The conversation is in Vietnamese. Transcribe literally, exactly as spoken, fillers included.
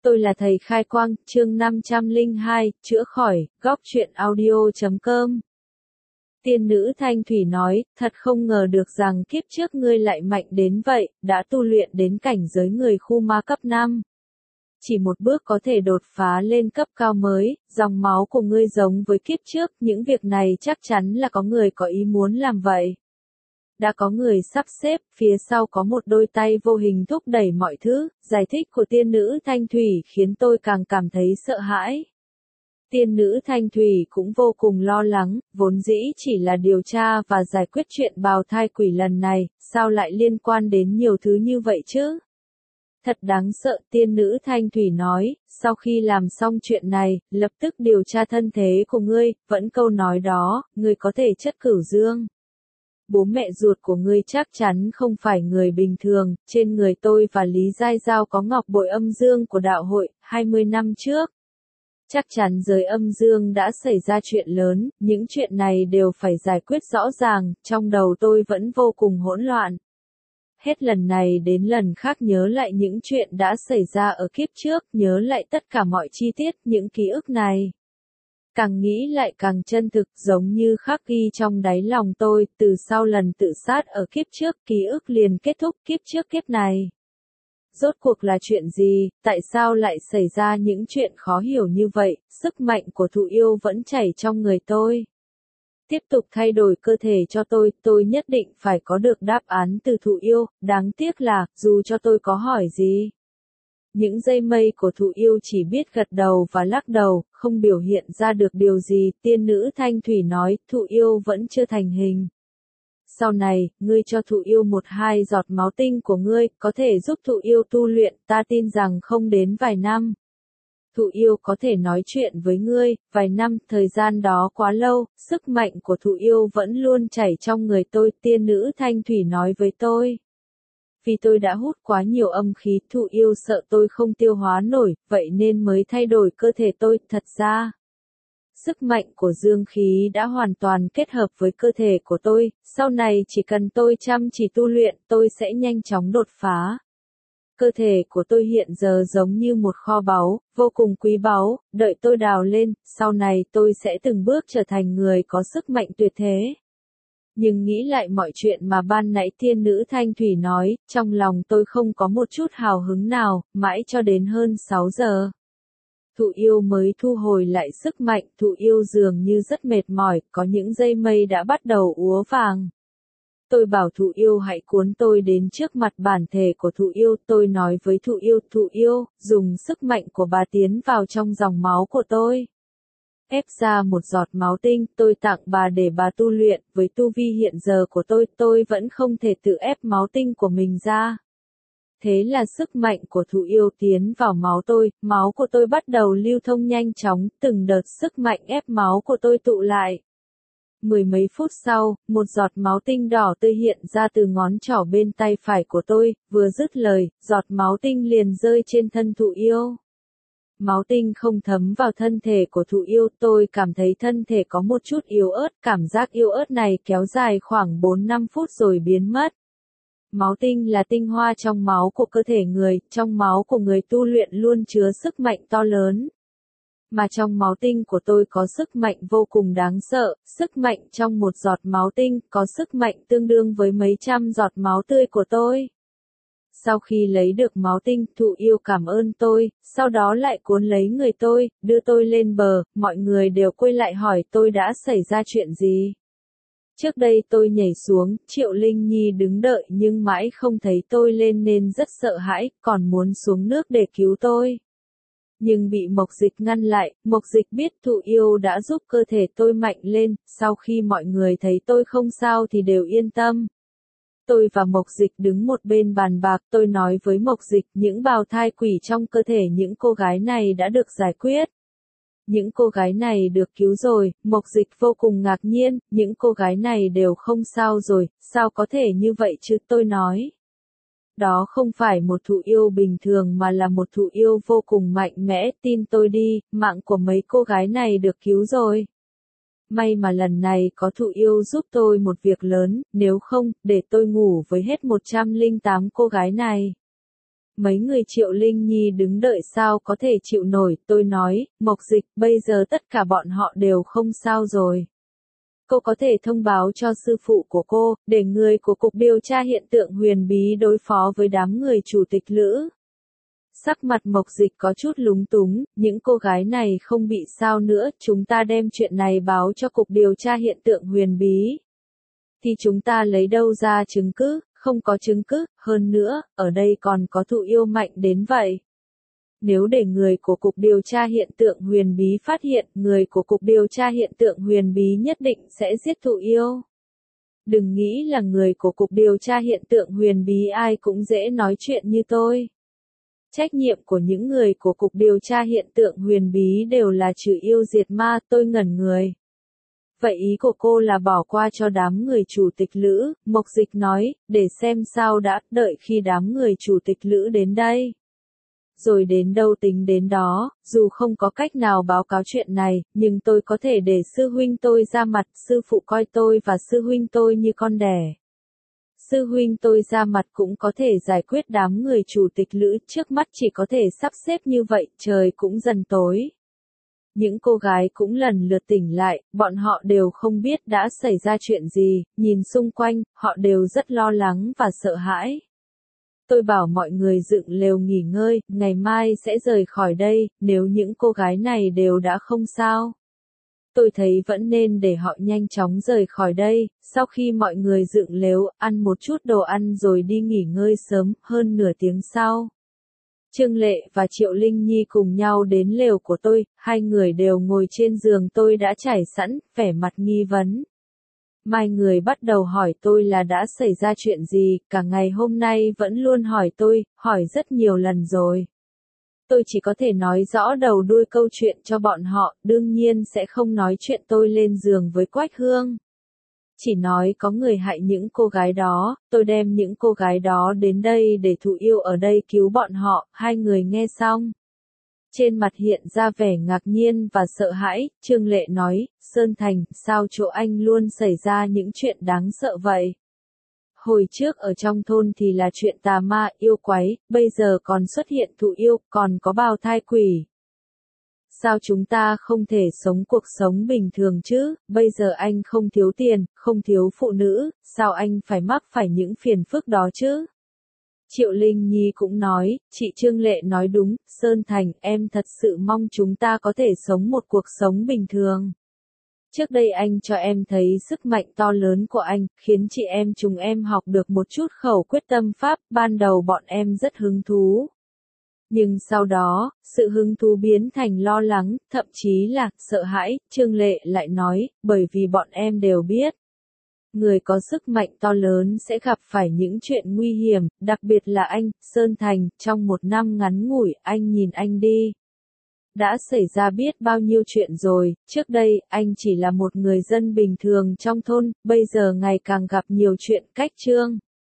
Tôi là thầy Khai Quang, chương năm trăm lẻ hai, chữa khỏi, góc truyện audio chấm com. Tiên nữ Thanh Thủy nói, thật không ngờ được rằng kiếp trước ngươi lại mạnh đến vậy, đã tu luyện đến cảnh giới người khu ma cấp năm. Chỉ một bước có thể đột phá lên cấp cao mới, dòng máu của ngươi giống với kiếp trước, những việc này chắc chắn là có người có ý muốn làm vậy. Đã có người sắp xếp, phía sau có một đôi tay vô hình thúc đẩy mọi thứ, giải thích của tiên nữ Thanh Thủy khiến tôi càng cảm thấy sợ hãi. Tiên nữ Thanh Thủy cũng vô cùng lo lắng, vốn dĩ chỉ là điều tra và giải quyết chuyện bào thai quỷ lần này, sao lại liên quan đến nhiều thứ như vậy chứ? Thật đáng sợ, tiên nữ Thanh Thủy nói, sau khi làm xong chuyện này, lập tức điều tra thân thế của ngươi, vẫn câu nói đó, ngươi có thể chất cửu dương. Bố mẹ ruột của ngươi chắc chắn không phải người bình thường, trên người tôi và Lý Giai Giao có ngọc bội âm dương của đạo hội, hai mươi năm trước. Chắc chắn giới âm dương đã xảy ra chuyện lớn, những chuyện này đều phải giải quyết rõ ràng, trong đầu tôi vẫn vô cùng hỗn loạn. Hết lần này đến lần khác nhớ lại những chuyện đã xảy ra ở kiếp trước, nhớ lại tất cả mọi chi tiết, những ký ức này. Càng nghĩ lại càng chân thực, giống như khắc ghi trong đáy lòng tôi, từ sau lần tự sát ở kiếp trước, ký ức liền kết thúc kiếp trước kiếp này. Rốt cuộc là chuyện gì, tại sao lại xảy ra những chuyện khó hiểu như vậy, sức mạnh của thụ yêu vẫn chảy trong người tôi. Tiếp tục thay đổi cơ thể cho tôi, tôi nhất định phải có được đáp án từ thụ yêu, đáng tiếc là, dù cho tôi có hỏi gì. Những dây mây của thụ yêu chỉ biết gật đầu và lắc đầu, không biểu hiện ra được điều gì, tiên nữ Thanh Thủy nói, thụ yêu vẫn chưa thành hình. Sau này, ngươi cho thụ yêu một hai giọt máu tinh của ngươi, có thể giúp thụ yêu tu luyện, ta tin rằng không đến vài năm. Thụ yêu có thể nói chuyện với ngươi, vài năm, thời gian đó quá lâu, sức mạnh của thụ yêu vẫn luôn chảy trong người tôi, tiên nữ Thanh Thủy nói với tôi. Vì tôi đã hút quá nhiều âm khí, thụ yêu sợ tôi không tiêu hóa nổi, vậy nên mới thay đổi cơ thể tôi, thật ra. Sức mạnh của dương khí đã hoàn toàn kết hợp với cơ thể của tôi, sau này chỉ cần tôi chăm chỉ tu luyện, tôi sẽ nhanh chóng đột phá. Cơ thể của tôi hiện giờ giống như một kho báu, vô cùng quý báu, đợi tôi đào lên, sau này tôi sẽ từng bước trở thành người có sức mạnh tuyệt thế. Nhưng nghĩ lại mọi chuyện mà ban nãy tiên nữ Thanh Thủy nói, trong lòng tôi không có một chút hào hứng nào, mãi cho đến hơn sáu giờ. Thụ yêu mới thu hồi lại sức mạnh, thụ yêu dường như rất mệt mỏi, có những dây mây đã bắt đầu úa vàng. Tôi bảo thụ yêu hãy cuốn tôi đến trước mặt bản thể của thụ yêu, tôi nói với thụ yêu, thụ yêu, dùng sức mạnh của bà tiến vào trong dòng máu của tôi. Ép ra một giọt máu tinh, tôi tặng bà để bà tu luyện, với tu vi hiện giờ của tôi, tôi vẫn không thể tự ép máu tinh của mình ra. Thế là sức mạnh của thụ yêu tiến vào máu tôi, máu của tôi bắt đầu lưu thông nhanh chóng, từng đợt sức mạnh ép máu của tôi tụ lại. Mười mấy phút sau, một giọt máu tinh đỏ tươi hiện ra từ ngón trỏ bên tay phải của tôi, vừa dứt lời, giọt máu tinh liền rơi trên thân thụ yêu. Máu tinh không thấm vào thân thể của thụ yêu, tôi cảm thấy thân thể có một chút yếu ớt, cảm giác yếu ớt này kéo dài khoảng bốn năm phút rồi biến mất. Máu tinh là tinh hoa trong máu của cơ thể người, trong máu của người tu luyện luôn chứa sức mạnh to lớn. Mà trong máu tinh của tôi có sức mạnh vô cùng đáng sợ, sức mạnh trong một giọt máu tinh, có sức mạnh tương đương với mấy trăm giọt máu tươi của tôi. Sau khi lấy được máu tinh, thụ yêu cảm ơn tôi, sau đó lại cuốn lấy người tôi, đưa tôi lên bờ, mọi người đều quay lại hỏi tôi đã xảy ra chuyện gì. Trước đây tôi nhảy xuống, Triệu Linh Nhi đứng đợi nhưng mãi không thấy tôi lên nên rất sợ hãi, còn muốn xuống nước để cứu tôi. Nhưng bị Mộc Dịch ngăn lại, Mộc Dịch biết thụ yêu đã giúp cơ thể tôi mạnh lên, sau khi mọi người thấy tôi không sao thì đều yên tâm. Tôi và Mộc Dịch đứng một bên bàn bạc, tôi nói với Mộc Dịch những bào thai quỷ trong cơ thể những cô gái này đã được giải quyết. Những cô gái này được cứu rồi, Mộc Dịch vô cùng ngạc nhiên, những cô gái này đều không sao rồi, sao có thể như vậy chứ, tôi nói. Đó không phải một thụ yêu bình thường mà là một thụ yêu vô cùng mạnh mẽ, tin tôi đi, mạng của mấy cô gái này được cứu rồi. May mà lần này có thụ yêu giúp tôi một việc lớn, nếu không, để tôi ngủ với hết một trăm lẻ tám cô gái này. Mấy người Triệu Linh Nhi đứng đợi sao có thể chịu nổi, tôi nói, Mộc Dịch, bây giờ tất cả bọn họ đều không sao rồi. Cô có thể thông báo cho sư phụ của cô, để người của Cục Điều tra Hiện tượng Huyền Bí đối phó với đám người chủ tịch Lữ. Sắc mặt Mộc Dịch có chút lúng túng, những cô gái này không bị sao nữa, chúng ta đem chuyện này báo cho Cục Điều tra Hiện tượng Huyền Bí. Thì chúng ta lấy đâu ra chứng cứ, không có chứng cứ, hơn nữa, ở đây còn có thụ yêu mạnh đến vậy. Nếu để người của Cục Điều tra Hiện tượng Huyền Bí phát hiện, người của Cục Điều tra Hiện tượng Huyền Bí nhất định sẽ giết thụ yêu. Đừng nghĩ là người của Cục Điều tra Hiện tượng Huyền Bí ai cũng dễ nói chuyện như tôi. Trách nhiệm của những người của Cục Điều tra Hiện tượng Huyền Bí đều là trừ yêu diệt ma, tôi ngẩn người. Vậy ý của cô là bỏ qua cho đám người chủ tịch Lữ, Mộc Dịch nói, để xem sao đã, đợi khi đám người chủ tịch Lữ đến đây. Rồi đến đâu tính đến đó, dù không có cách nào báo cáo chuyện này, nhưng tôi có thể để sư huynh tôi ra mặt, sư phụ coi tôi và sư huynh tôi như con đẻ. Sư huynh tôi ra mặt cũng có thể giải quyết đám người chủ tịch Lữ, trước mắt chỉ có thể sắp xếp như vậy, trời cũng dần tối. Những cô gái cũng lần lượt tỉnh lại, bọn họ đều không biết đã xảy ra chuyện gì, nhìn xung quanh, họ đều rất lo lắng và sợ hãi. Tôi bảo mọi người dựng lều nghỉ ngơi, ngày mai sẽ rời khỏi đây, nếu những cô gái này đều đã không sao. Tôi thấy vẫn nên để họ nhanh chóng rời khỏi đây, sau khi mọi người dựng lều, ăn một chút đồ ăn rồi đi nghỉ ngơi sớm, hơn nửa tiếng sau. Trương Lệ và Triệu Linh Nhi cùng nhau đến lều của tôi, hai người đều ngồi trên giường tôi đã trải sẵn, vẻ mặt nghi vấn. Mai người bắt đầu hỏi tôi là đã xảy ra chuyện gì, cả ngày hôm nay vẫn luôn hỏi tôi, hỏi rất nhiều lần rồi. Tôi chỉ có thể nói rõ đầu đuôi câu chuyện cho bọn họ, đương nhiên sẽ không nói chuyện tôi lên giường với Quách Hương. Chỉ nói có người hại những cô gái đó, tôi đem những cô gái đó đến đây để thụ yêu ở đây cứu bọn họ, hai người nghe xong. Trên mặt hiện ra vẻ ngạc nhiên và sợ hãi, Trương Lệ nói, Sơn Thành, sao chỗ anh luôn xảy ra những chuyện đáng sợ vậy? Hồi trước ở trong thôn thì là chuyện tà ma, yêu quái, bây giờ còn xuất hiện thụ yêu, còn có bào thai quỷ. Sao chúng ta không thể sống cuộc sống bình thường chứ, bây giờ anh không thiếu tiền, không thiếu phụ nữ, sao anh phải mắc phải những phiền phức đó chứ? Triệu Linh Nhi cũng nói, chị Trương Lệ nói đúng, Sơn Thành, em thật sự mong chúng ta có thể sống một cuộc sống bình thường. Trước đây anh cho em thấy sức mạnh to lớn của anh, khiến chị em chúng em học được một chút khẩu quyết tâm pháp, ban đầu bọn em rất hứng thú. Nhưng sau đó, sự hứng thú biến thành lo lắng, thậm chí là sợ hãi, Trương Lệ lại nói, bởi vì bọn em đều biết. Người có sức mạnh to lớn sẽ gặp phải những chuyện nguy hiểm, đặc biệt là anh, Sơn Thành, trong một năm ngắn ngủi, anh nhìn anh đi. Đã xảy ra biết bao nhiêu chuyện rồi, trước đây, anh chỉ là một người dân bình thường trong thôn, bây giờ ngày càng gặp nhiều chuyện cách Trương.